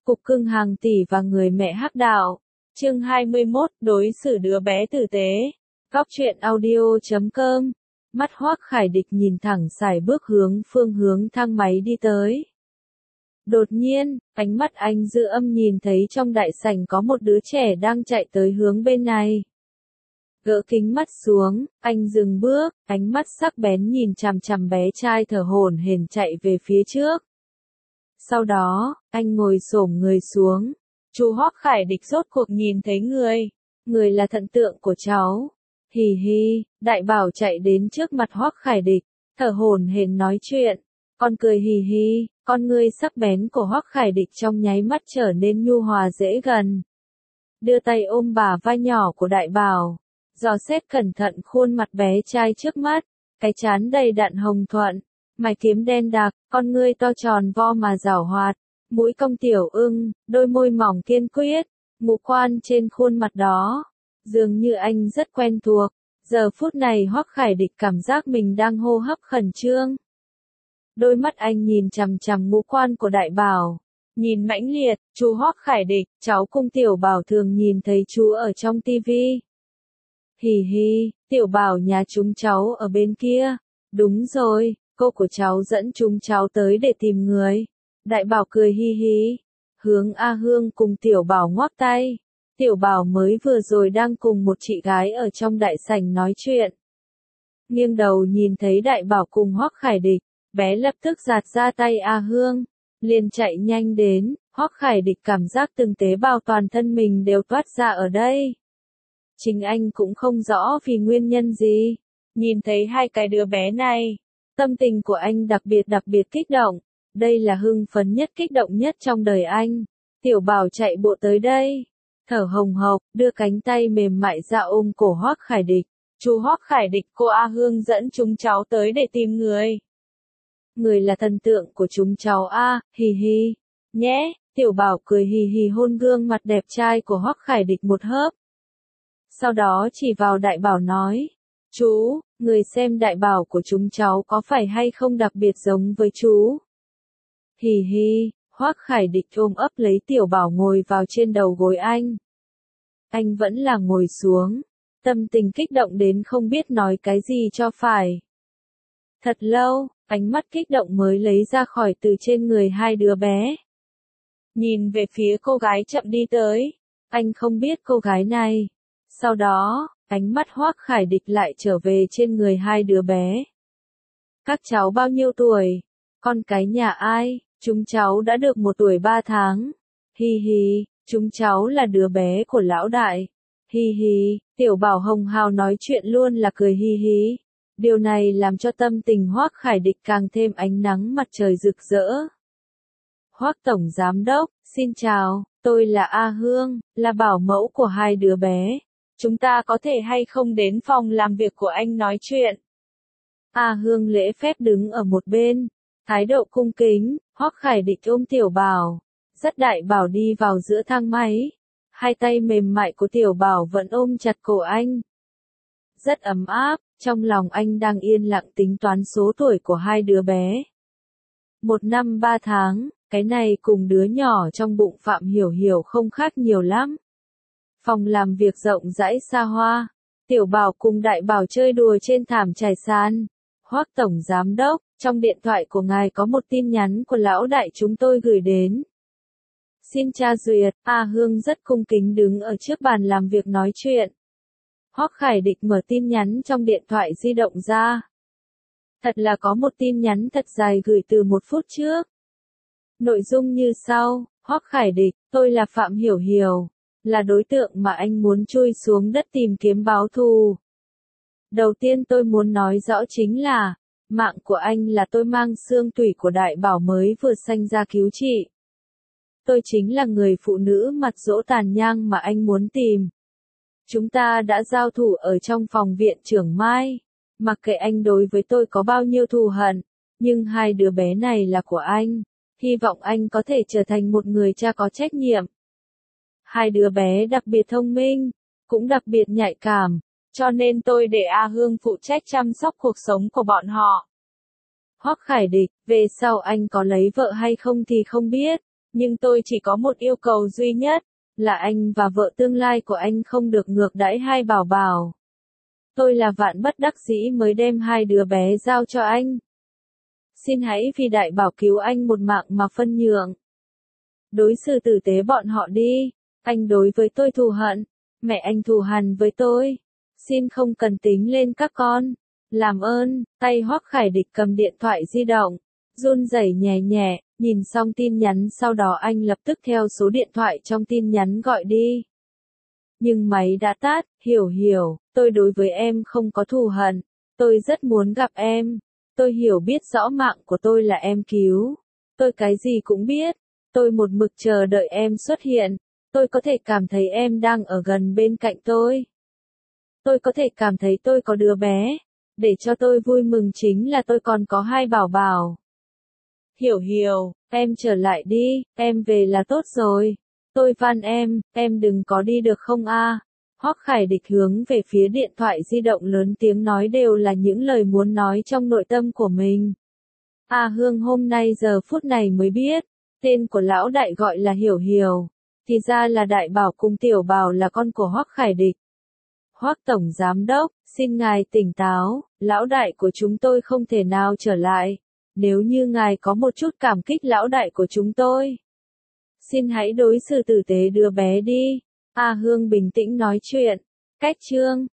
Cục cưng hàng tỷ và người mẹ hắc đạo. Chương 21, đối xử đứa bé tử tế. Góc truyện audio.com. Mắt Hoắc Khải Địch nhìn thẳng sải bước hướng phương hướng thang máy đi tới. Đột nhiên, ánh mắt anh dư âm nhìn thấy trong đại sảnh có một đứa trẻ đang chạy tới hướng bên này. Gỡ kính mắt xuống, anh dừng bước, ánh mắt sắc bén nhìn chằm chằm bé trai thở hổn hển chạy về phía trước. Sau đó, anh ngồi xổm người xuống. Chú Hoắc Khải Địch rốt cuộc nhìn thấy người. Người là thần tượng của cháu. Hì hì, Đại Bảo chạy đến trước mặt Hoắc Khải Địch, thở hổn hển nói chuyện. Con cười hì hì, con ngươi sắc bén của Hoắc Khải Địch trong nháy mắt trở nên nhu hòa dễ gần. Đưa tay ôm bả vai nhỏ của Đại Bảo, dò xét cẩn thận khuôn mặt bé trai trước mắt, cái trán đầy đặn hồng thuận, mày kiếm đen đặc, con ngươi to tròn vo mà giảo hoạt, mũi cong tiểu ưng, đôi môi mỏng kiên quyết, ngũ quan trên khuôn mặt đó, dường như anh rất quen thuộc. Giờ phút này Hoắc Khải Địch cảm giác mình đang hô hấp khẩn trương. Đôi mắt anh nhìn chằm chằm ngũ quan của Đại Bảo, nhìn mãnh liệt. Chú Hoắc Khải Địch, cháu cùng Tiểu Bảo thường nhìn thấy chú ở trong tivi. Hì hì, Tiểu Bảo nhà chúng cháu ở bên kia. Đúng rồi, cô của cháu dẫn chúng cháu tới để tìm người. Đại Bảo cười hi hi, hướng A Hương cùng Tiểu Bảo ngoắc tay. Tiểu Bảo mới vừa rồi đang cùng một chị gái ở trong đại sảnh nói chuyện. Nghiêng đầu nhìn thấy Đại Bảo cùng Hoắc Khải Địch, bé lập tức giạt ra tay A Hương, liền chạy nhanh đến. Hoắc Khải Địch cảm giác từng tế bào toàn thân mình đều toát ra ở đây. Chính anh cũng không rõ vì nguyên nhân gì. Nhìn thấy hai cái đứa bé này, tâm tình của anh đặc biệt kích động. Đây là hưng phấn nhất kích động nhất trong đời anh. Tiểu Bảo chạy bộ tới đây, thở hồng hộc, đưa cánh tay mềm mại ra ôm cổ Hoắc Khải Địch. Chú Hoắc Khải Địch, cô A Hương dẫn chúng cháu tới để tìm người. Người là thần tượng của chúng cháu a, hì hì. Nhé, Tiểu Bảo cười hì hì hôn gương mặt đẹp trai của Hoắc Khải Địch một hớp. Sau đó chỉ vào Đại Bảo nói, chú, người xem Đại Bảo của chúng cháu có phải hay không đặc biệt giống với chú. Hì hì, Hoắc Khải Địch ôm ấp lấy Tiểu Bảo ngồi vào trên đầu gối anh. Anh vẫn là ngồi xuống, tâm tình kích động đến không biết nói cái gì cho phải. Thật lâu, ánh mắt kích động mới lấy ra khỏi từ trên người hai đứa bé. Nhìn về phía cô gái chậm đi tới, anh không biết cô gái này. Sau đó, ánh mắt Hoắc Khải Địch lại trở về trên người hai đứa bé. Các cháu bao nhiêu tuổi? Con cái nhà ai? Chúng cháu đã được 1 tuổi 3 tháng. Hi hi, chúng cháu là đứa bé của lão đại. Hi hi, Tiểu Bảo hồng hào nói chuyện luôn là cười hi hi. Điều này làm cho tâm tình Hoắc Khải Địch càng thêm ánh nắng mặt trời rực rỡ. Hoắc Tổng Giám Đốc, xin chào, tôi là A Hương, là bảo mẫu của hai đứa bé. Chúng ta có thể hay không đến phòng làm việc của anh nói chuyện? A Hương lễ phép đứng ở một bên, thái độ cung kính. Hoắc Khải Địch ôm Tiểu Bảo, dắt Đại Bảo đi vào giữa thang máy. Hai tay mềm mại của Tiểu Bảo vẫn ôm chặt cổ anh. Rất ấm áp, trong lòng anh đang yên lặng tính toán số tuổi của hai đứa bé. 1 năm 3 tháng, cái này cùng đứa nhỏ trong bụng Phạm Hiểu Hiểu không khác nhiều lắm. Phòng làm việc rộng rãi xa hoa, Tiểu Bảo cùng Đại Bảo chơi đùa trên thảm trải sàn. Hoắc Tổng Giám Đốc, trong điện thoại của ngài có một tin nhắn của lão đại chúng tôi gửi đến. Xin tra duyệt. A Hương rất cung kính đứng ở trước bàn làm việc nói chuyện. Hoắc Khải Địch mở tin nhắn trong điện thoại di động ra. Thật là có một tin nhắn thật dài gửi từ 1 phút trước. Nội dung như sau, Hoắc Khải Địch, tôi là Phạm Hiểu Hiểu, là đối tượng mà anh muốn chui xuống đất tìm kiếm báo thù. Đầu tiên tôi muốn nói rõ chính là, mạng của anh là tôi mang xương tủy của Đại Bảo mới vừa sanh ra cứu trị. Tôi chính là người phụ nữ mặt dỗ tàn nhang mà anh muốn tìm. Chúng ta đã giao thủ ở trong phòng viện trưởng Mai. Mặc kệ anh đối với tôi có bao nhiêu thù hận, nhưng hai đứa bé này là của anh. Hy vọng anh có thể trở thành một người cha có trách nhiệm. Hai đứa bé đặc biệt thông minh, cũng đặc biệt nhạy cảm, cho nên tôi để A Hương phụ trách chăm sóc cuộc sống của bọn họ. Hoắc Khải Địch, về sau anh có lấy vợ hay không thì không biết, Nhưng tôi chỉ có một yêu cầu duy nhất, là anh và vợ tương lai của anh không được ngược đãi hai bảo bảo. Tôi là vạn bất đắc dĩ mới đem hai đứa bé giao cho anh. Xin hãy vì đại bảo cứu anh một mạng mà phân nhượng. Đối xử tử tế bọn họ đi. Anh đối với tôi thù hận, mẹ anh thù hằn với tôi. Xin không cần tính lên các con. Làm ơn. Tay Hoắc Khải Địch cầm điện thoại di động, run rẩy nhẹ nhẹ, nhìn xong tin nhắn sau đó anh lập tức theo số điện thoại trong tin nhắn gọi đi. Nhưng máy đã tắt. Hiểu hiểu, tôi đối với em không có thù hận. Tôi rất muốn gặp em. Tôi hiểu biết rõ mạng của tôi là em cứu. Tôi cái gì cũng biết. Tôi một mực chờ đợi em xuất hiện. Tôi có thể cảm thấy em đang ở gần bên cạnh tôi. Tôi có thể cảm thấy tôi có đứa bé. Để cho tôi vui mừng chính là tôi còn có hai bảo bảo. Hiểu hiểu, em trở lại đi, em về là tốt rồi. Tôi van em đừng có đi được không a? Hoắc Khải Địch hướng về phía điện thoại di động lớn tiếng nói đều là những lời muốn nói trong nội tâm của mình. A Hương hôm nay giờ phút này mới biết, tên của lão đại gọi là Hiểu Hiểu, thì ra là đại bảo cùng tiểu bảo là con của Hoắc Khải Địch. Hoắc tổng giám đốc, xin ngài tỉnh táo, lão đại của chúng tôi không thể nào trở lại. Nếu như ngài có một chút cảm kích lão đại của chúng tôi, xin hãy đối xử tử tế đứa bé đi. A Hương bình tĩnh nói chuyện. Cách chương